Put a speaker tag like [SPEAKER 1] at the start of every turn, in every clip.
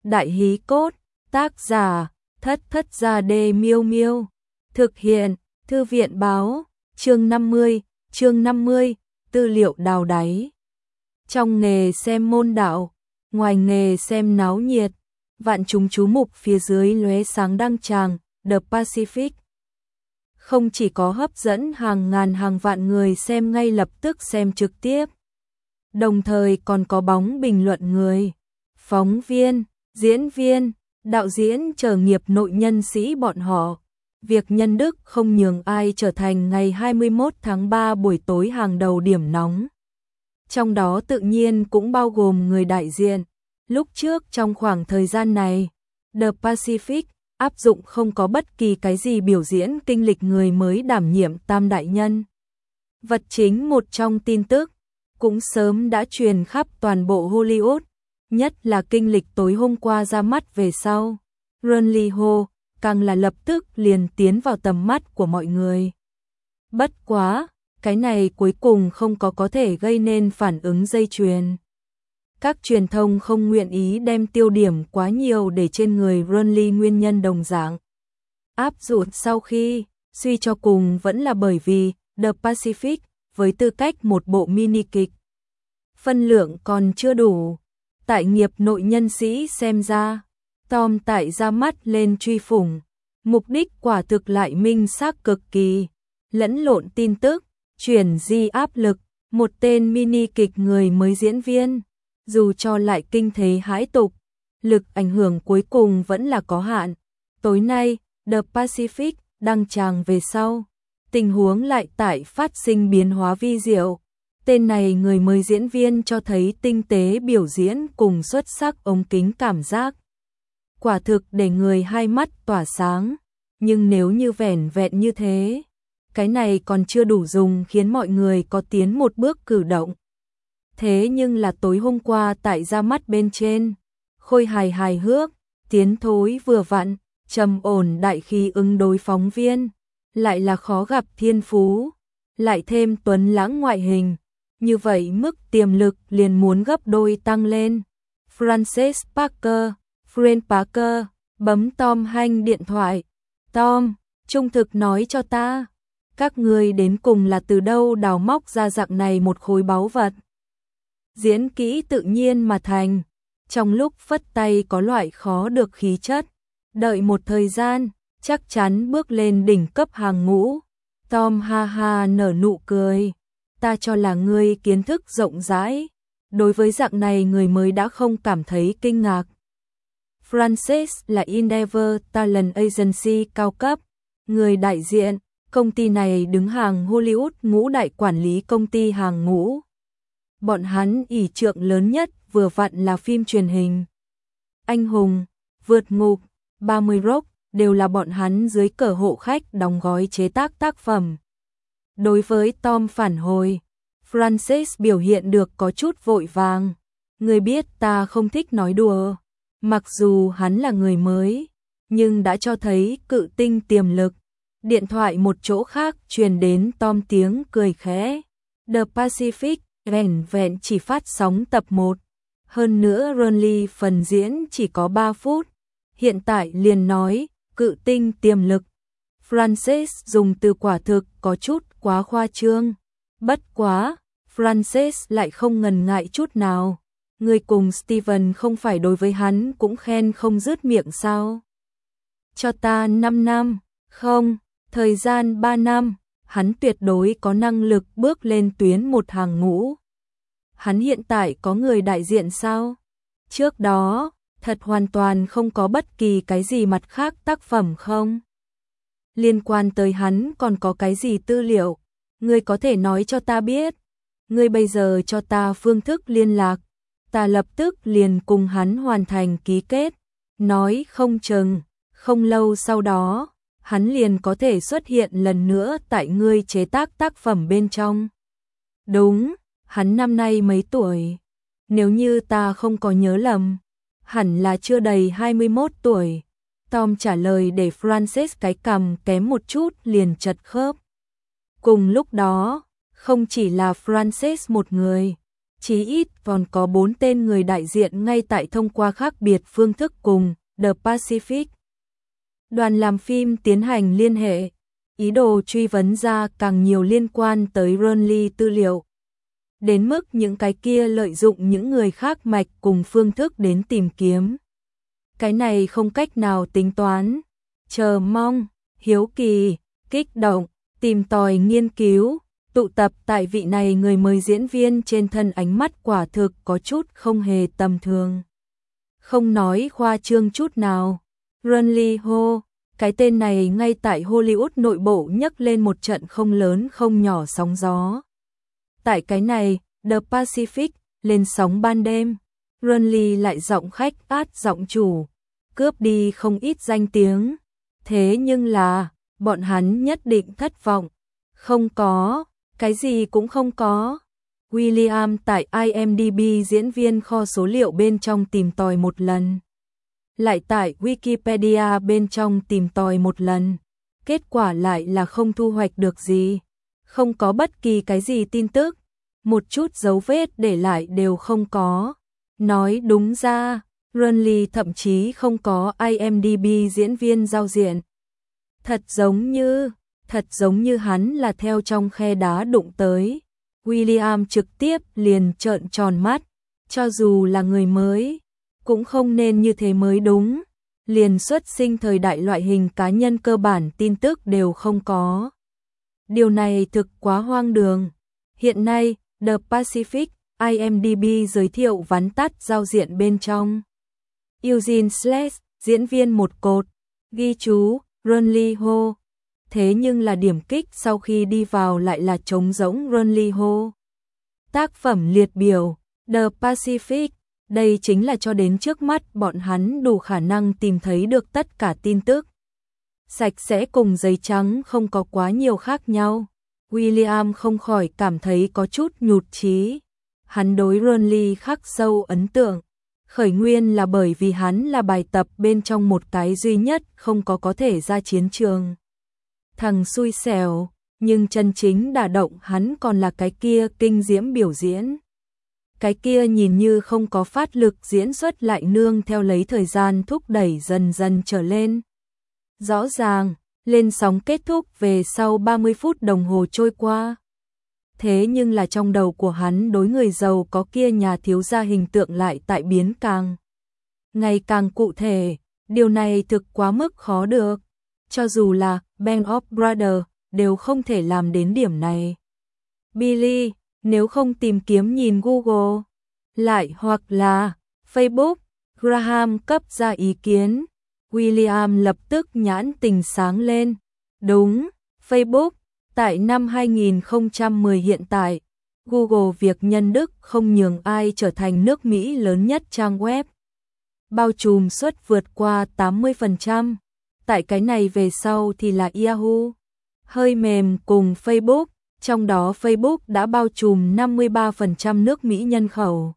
[SPEAKER 1] Đại hí cốt, tác giả, Thất Thất Gia Đê Miêu Miêu. Thực hiện, Thư viện Báo, chương 50, tư liệu đào đáy. Trong nghề xem môn đạo, ngoài nghề xem náo nhiệt, vạn chúng chú mục phía dưới lóe sáng đăng tràng, The Pacific. Không chỉ có hấp dẫn hàng ngàn hàng vạn người xem ngay lập tức xem trực tiếp, đồng thời còn có bóng bình luận người, phóng viên, diễn viên, đạo diễn chờ nghiệp nội nhân sĩ bọn họ. Việc nhân đức không nhường ai trở thành ngày 21 tháng 3 buổi tối hàng đầu điểm nóng. Trong đó tự nhiên cũng bao gồm người đại diện. Lúc trước trong khoảng thời gian này, The Pacific áp dụng không có bất kỳ cái gì biểu diễn kinh lịch người mới đảm nhiệm tam đại nhân vật chính. Một trong tin tức cũng sớm đã truyền khắp toàn bộ Hollywood, nhất là kinh lịch tối hôm qua ra mắt về sau. Ron Lee Ho càng là lập tức liền tiến vào tầm mắt của mọi người. Bất quá, cái này cuối cùng không có thể gây nên phản ứng dây chuyền. Các truyền thông không nguyện ý đem tiêu điểm quá nhiều để trên người Ron Lee, nguyên nhân đồng dạng áp dụng sau khi suy cho cùng vẫn là bởi vì The Pacific với tư cách một bộ mini kịch, phân lượng còn chưa đủ. Tại nghiệp nội nhân sĩ xem ra, Tom tại ra mắt lên truy phủng, mục đích quả thực lại minh xác cực kỳ, lẫn lộn tin tức, chuyển di áp lực, một tên mini kịch người mới diễn viên, dù cho lại kinh thế hãi tục, lực ảnh hưởng cuối cùng vẫn là có hạn. Tối nay, The Pacific đăng tràng về sau, tình huống lại tại phát sinh biến hóa vi diệu. Tên này người mới diễn viên cho thấy tinh tế biểu diễn cùng xuất sắc ống kính cảm giác. Quả thực để người hai mắt tỏa sáng, nhưng nếu như vẻn vẹn như thế, cái này còn chưa đủ dùng khiến mọi người có tiến một bước cử động. Thế nhưng là tối hôm qua tại ra mắt bên trên, khôi hài hước, tiến thối vừa vặn, trầm ổn đại khí ứng đối phóng viên, lại là khó gặp thiên phú, lại thêm tuấn lãng ngoại hình. Như vậy mức tiềm lực liền muốn gấp đôi tăng lên. Frances Parker, Fran Parker, bấm Tom Hanks điện thoại. Tom, trung thực nói cho ta, các ngươi đến cùng là từ đâu đào móc ra dạng này một khối báu vật. Diễn kỹ tự nhiên mà thành, trong lúc phất tay có loại khó được khí chất. Đợi một thời gian, chắc chắn bước lên đỉnh cấp hàng ngũ. Tom ha ha nở nụ cười. Ta cho là ngươi kiến thức rộng rãi, đối với dạng này người mới đã không cảm thấy kinh ngạc. Frances là Endeavor Talent Agency cao cấp, người đại diện, công ty này đứng hàng Hollywood ngũ đại quản lý công ty hàng ngũ. Bọn hắn ỷ trượng lớn nhất vừa vặn là phim truyền hình. Anh hùng, vượt ngục, 30 Rock đều là bọn hắn dưới cờ hộ khách đóng gói chế tác tác phẩm. Đối với Tom phản hồi, Frances biểu hiện được có chút vội vàng. Người biết ta không thích nói đùa. Mặc dù hắn là người mới, nhưng đã cho thấy cự tinh tiềm lực. Điện thoại một chỗ khác truyền đến Tom tiếng cười khẽ. The Pacific vẻn vẹn chỉ phát sóng tập 1. Hơn nữa Ron Lee phần diễn chỉ có 3 phút. Hiện tại liền nói, cự tinh tiềm lực. Frances dùng từ quả thực có chút quá khoa trương. Bất quá, Frances lại không ngần ngại chút nào. Người cùng Steven không phải đối với hắn cũng khen không dứt miệng sao? Cho ta 5 năm, không, thời gian 3 năm, hắn tuyệt đối có năng lực bước lên tuyến một hàng ngũ. Hắn hiện tại có người đại diện sao? Trước đó, thật hoàn toàn không có bất kỳ cái gì mặt khác tác phẩm không? Liên quan tới hắn còn có cái gì tư liệu? Ngươi có thể nói cho ta biết. Ngươi bây giờ cho ta phương thức liên lạc. Ta lập tức liền cùng hắn hoàn thành ký kết. Nói không chừng, không lâu sau đó, hắn liền có thể xuất hiện lần nữa tại ngươi chế tác tác phẩm bên trong. Đúng, hắn năm nay mấy tuổi? Nếu như ta không có nhớ lầm, hẳn là chưa đầy 21 tuổi. Tom trả lời để Frances cái cằm kém một chút liền chật khớp. Cùng lúc đó, không chỉ là Frances một người, Chí ít còn có 4 tên người đại diện ngay tại thông qua khác biệt phương thức cùng The Pacific. Đoàn làm phim tiến hành liên hệ, ý đồ truy vấn ra càng nhiều liên quan tới Ronly tư liệu. Đến mức những cái kia lợi dụng những người khác mạch cùng phương thức đến tìm kiếm. Cái này không cách nào tính toán, chờ mong, hiếu kỳ, kích động, tìm tòi nghiên cứu, tụ tập tại vị này người mới diễn viên trên thân ánh mắt quả thực có chút không hề tầm thường. Không nói khoa trương chút nào, Ronly Ho, cái tên này ngay tại Hollywood nội bộ nhấc lên một trận không lớn không nhỏ sóng gió. Tại cái này, The Pacific, lên sóng ban đêm, Ronly lại giọng khách át giọng chủ, cướp đi không ít danh tiếng. Thế nhưng là, bọn hắn nhất định thất vọng. Không có, cái gì cũng không có. William tại IMDb diễn viên kho số liệu bên trong tìm tòi một lần. Lại tại Wikipedia bên trong tìm tòi một lần. Kết quả lại là không thu hoạch được gì. Không có bất kỳ cái gì tin tức. Một chút dấu vết để lại đều không có. Nói đúng ra, Ronly thậm chí không có IMDb diễn viên giao diện. Thật giống như hắn là theo trong khe đá đụng tới. William trực tiếp liền trợn tròn mắt, cho dù là người mới, cũng không nên như thế mới đúng. Liền xuất sinh thời đại loại hình cá nhân cơ bản tin tức đều không có. Điều này thực quá hoang đường. Hiện nay, The Pacific, IMDb giới thiệu vắn tắt giao diện bên trong. Eugene Sless, diễn viên một cột, ghi chú, Ronly Ho. Thế nhưng là điểm kích sau khi đi vào lại là trống rỗng Ronly Ho. Tác phẩm liệt biểu, The Pacific, đây chính là cho đến trước mắt bọn hắn đủ khả năng tìm thấy được tất cả tin tức. Sạch sẽ cùng giấy trắng không có quá nhiều khác nhau. William không khỏi cảm thấy có chút nhụt chí. Hắn đối Ronly khắc sâu ấn tượng. Khởi nguyên là bởi vì hắn là bài tập bên trong một cái duy nhất không có thể ra chiến trường. Thằng xui xẻo, nhưng chân chính đả động hắn còn là cái kia kinh diễm biểu diễn. Cái kia nhìn như không có phát lực diễn xuất lại nương theo lấy thời gian thúc đẩy dần dần trở lên. Rõ ràng, lên sóng kết thúc về sau 30 phút đồng hồ trôi qua. Thế nhưng là trong đầu của hắn đối người giàu có kia nhà thiếu gia hình tượng lại tại biến càng ngày càng cụ thể, điều này thực quá mức khó được. Cho dù là Band of Brothers đều không thể làm đến điểm này. Billy, nếu không tìm kiếm nhìn Google, lại hoặc là Facebook, Graham cấp ra ý kiến. William lập tức nhãn tình sáng lên. Đúng, Facebook, tại năm 2010 hiện tại, Google việc nhân đức không nhường ai trở thành nước Mỹ lớn nhất trang web. Bao trùm suất vượt qua 80%. Tại cái này về sau thì là Yahoo, hơi mềm cùng Facebook, trong đó Facebook đã bao trùm 53% nước Mỹ nhân khẩu.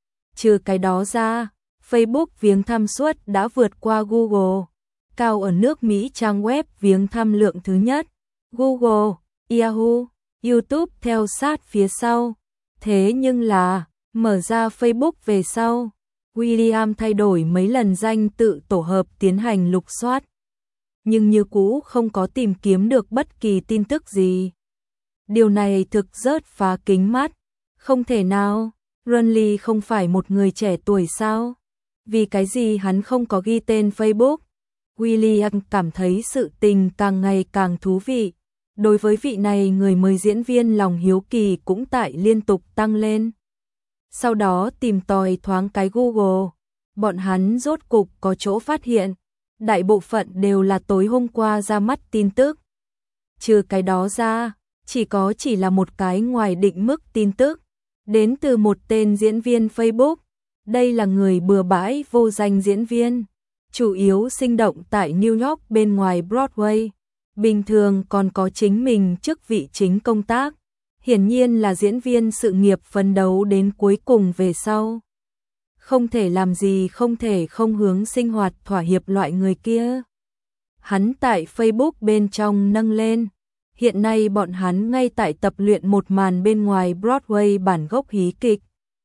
[SPEAKER 1] Trừ cái đó ra, Facebook viếng thăm suất đã vượt qua Google, cao ở nước Mỹ trang web viếng thăm lượng thứ nhất. Google, Yahoo, YouTube theo sát phía sau. Thế nhưng là, mở ra Facebook về sau, William thay đổi mấy lần danh tự tổ hợp tiến hành lục soát. Nhưng như cũ không có tìm kiếm được bất kỳ tin tức gì. Điều này thực rất phá kính mắt. Không thể nào, Ronly không phải một người trẻ tuổi sao? Vì cái gì hắn không có ghi tên Facebook? William cảm thấy sự tình càng ngày càng thú vị. Đối với vị này người mới diễn viên lòng hiếu kỳ cũng tại liên tục tăng lên. Sau đó tìm tòi thoáng cái Google, bọn hắn rốt cục có chỗ phát hiện. Đại bộ phận đều là tối hôm qua ra mắt tin tức. Trừ cái đó ra, chỉ là một cái ngoài định mức tin tức. Đến từ một tên diễn viên Facebook. Đây là người bừa bãi vô danh diễn viên. Chủ yếu sinh động tại New York bên ngoài Broadway. Bình thường còn có chính mình chức vị chính công tác. Hiển nhiên là diễn viên sự nghiệp phấn đấu đến cuối cùng về sau. Không thể làm gì không thể không hướng sinh hoạt thỏa hiệp loại người kia. Hắn tại Facebook bên trong nâng lên. Hiện nay bọn hắn ngay tại tập luyện một màn bên ngoài Broadway bản gốc hí kịch.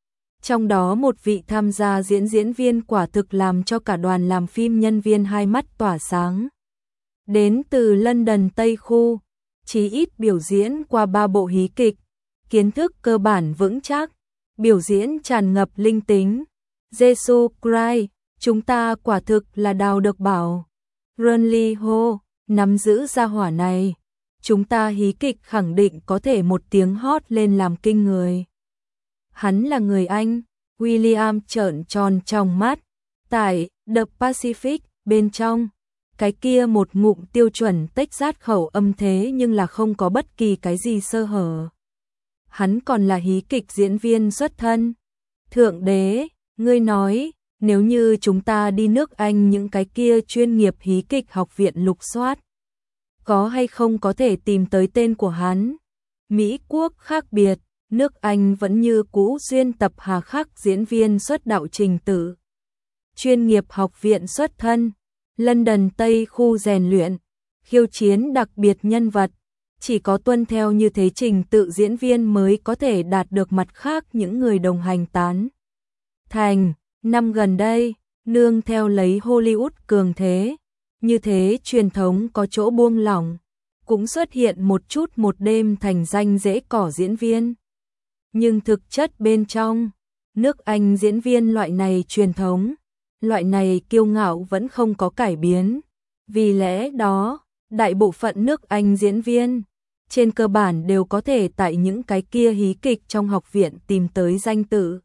[SPEAKER 1] Trong đó một vị tham gia diễn viên quả thực làm cho cả đoàn làm phim nhân viên hai mắt tỏa sáng. Đến từ London Tây Khu, chí ít biểu diễn qua 3 bộ hí kịch, kiến thức cơ bản vững chắc, biểu diễn tràn ngập linh tính. Jesus Christ, chúng ta quả thực là đào được bảo. Ronly Ho, nắm giữ gia hỏa này, chúng ta hí kịch khẳng định có thể một tiếng hót lên làm kinh người. Hắn là người Anh, William trợn tròn trong mắt, tại The Pacific bên trong, cái kia một ngụm tiêu chuẩn Texas khẩu âm thế nhưng là không có bất kỳ cái gì sơ hở. Hắn còn là hí kịch diễn viên xuất thân. Thượng đế, ngươi nói, nếu như chúng ta đi nước Anh những cái kia chuyên nghiệp hí kịch học viện lục soát, có hay không có thể tìm tới tên của hắn? Mỹ Quốc khác biệt, nước Anh vẫn như cũ duyên tập hà khắc diễn viên xuất đạo trình tự. Chuyên nghiệp học viện xuất thân, London Tây Khu rèn luyện, khiêu chiến đặc biệt nhân vật, chỉ có tuân theo như thế trình tự diễn viên mới có thể đạt được mặt khác những người đồng hành tán thành. Năm gần đây, nương theo lấy Hollywood cường thế, như thế truyền thống có chỗ buông lỏng, cũng xuất hiện một chút một đêm thành danh dễ cỏ diễn viên. Nhưng thực chất bên trong, nước Anh diễn viên loại này truyền thống, loại này kiêu ngạo vẫn không có cải biến. Vì lẽ đó, đại bộ phận nước Anh diễn viên, trên cơ bản đều có thể tại những cái kia hí kịch trong học viện tìm tới danh tự.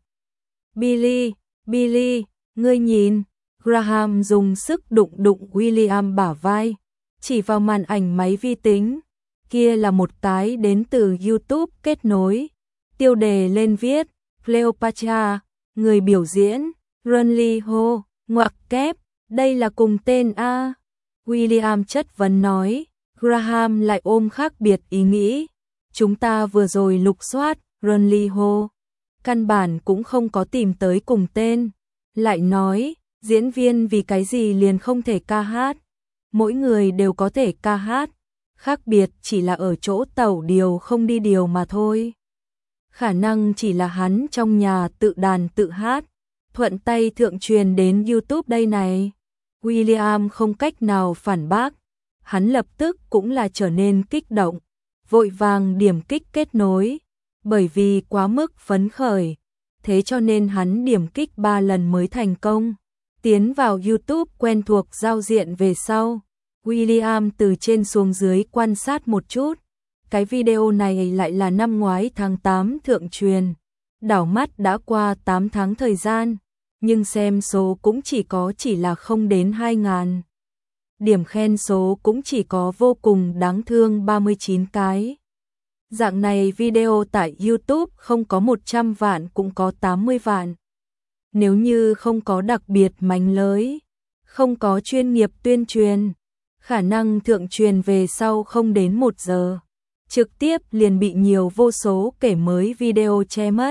[SPEAKER 1] Billy, ngươi nhìn, Graham dùng sức đụng William bả vai, chỉ vào màn ảnh máy vi tính, kia là một tái đến từ YouTube kết nối, tiêu đề lên viết, Cleopatra, người biểu diễn, Ronly Ho, ngoặc kép, đây là cùng tên A. William chất vấn nói, Graham lại ôm khác biệt ý nghĩ, chúng ta vừa rồi lục soát, Ronly Ho, căn bản cũng không có tìm tới cùng tên, lại nói, diễn viên vì cái gì liền không thể ca hát, mỗi người đều có thể ca hát, khác biệt chỉ là ở chỗ tẩu điều không đi điều mà thôi. Khả năng chỉ là hắn trong nhà tự đàn tự hát, thuận tay thượng truyền đến YouTube đây này. William không cách nào phản bác, hắn lập tức cũng là trở nên kích động, vội vàng điểm kích kết nối, bởi vì quá mức phấn khởi, thế cho nên hắn điểm kích 3 lần mới thành công. Tiến vào YouTube quen thuộc giao diện về sau, William từ trên xuống dưới quan sát một chút, cái video này lại là năm ngoái tháng 8 thượng truyền, đảo mắt đã qua 8 tháng thời gian, nhưng xem số cũng chỉ là không đến 2.000. Điểm khen số cũng chỉ có vô cùng đáng thương 39 cái. Dạng này video tại YouTube không có 100 vạn cũng có 80 vạn. Nếu như không có đặc biệt mánh lưới, không có chuyên nghiệp tuyên truyền, khả năng thượng truyền về sau không đến 1 giờ, trực tiếp liền bị nhiều vô số kể mới video che mất.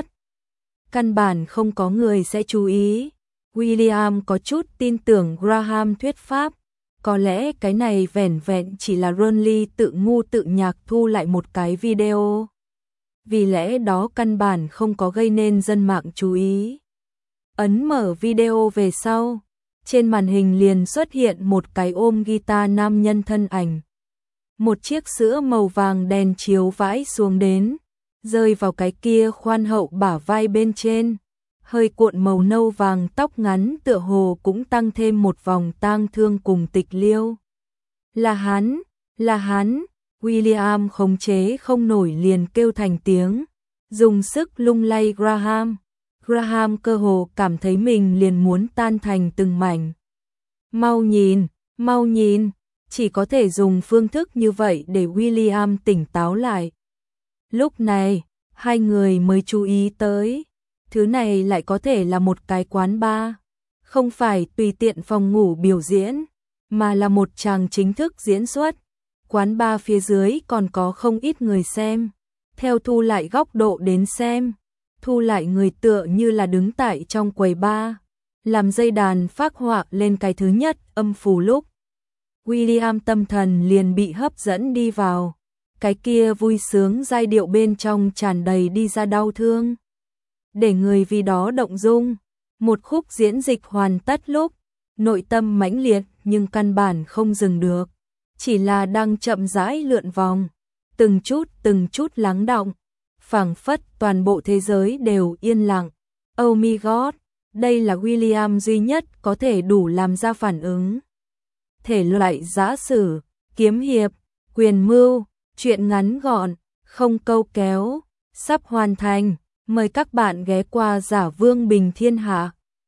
[SPEAKER 1] Căn bản không có người sẽ chú ý. William có chút tin tưởng Graham thuyết pháp, có lẽ cái này vẻn vẹn chỉ là Ronly tự ngu tự nhạc thu lại một cái video. Vì lẽ đó căn bản không có gây nên dân mạng chú ý. Ấn mở video về sau, trên màn hình liền xuất hiện một cái ôm guitar nam nhân thân ảnh. Một chiếc sữa màu vàng đèn chiếu vãi xuống đến, rơi vào cái kia khoan hậu bả vai bên trên. Hơi cuộn màu nâu vàng tóc ngắn tựa hồ cũng tăng thêm một vòng tang thương cùng tịch liêu. Là hắn, William khống chế không nổi liền kêu thành tiếng, dùng sức lung lay Graham. Graham cơ hồ cảm thấy mình liền muốn tan thành từng mảnh. Mau nhìn, chỉ có thể dùng phương thức như vậy để William tỉnh táo lại. Lúc này, hai người mới chú ý tới, thứ này lại có thể là một cái quán bar, không phải tùy tiện phòng ngủ biểu diễn, mà là một tràng chính thức diễn xuất. Quán bar phía dưới còn có không ít người xem, theo thu lại góc độ đến xem, thu lại người tựa như là đứng tại trong quầy bar, làm dây đàn phác họa lên cái thứ nhất âm符lúc. William tâm thần liền bị hấp dẫn đi vào, cái kia vui sướng giai điệu bên trong tràn đầy đi ra đau thương. để người vì đó động dung. Một khúc diễn dịch hoàn tất lúc, nội tâm mãnh liệt nhưng căn bản không dừng được, chỉ là đang chậm rãi lượn vòng, từng chút lắng đọng, phảng phất toàn bộ thế giới đều yên lặng. Oh my god, đây là William duy nhất có thể đủ làm ra phản ứng. Thể loại giã sử, kiếm hiệp, quyền mưu, truyện ngắn gọn, không câu kéo, sắp hoàn thành. Mời các bạn ghé qua Giả Vương Bình Thiên Hạ.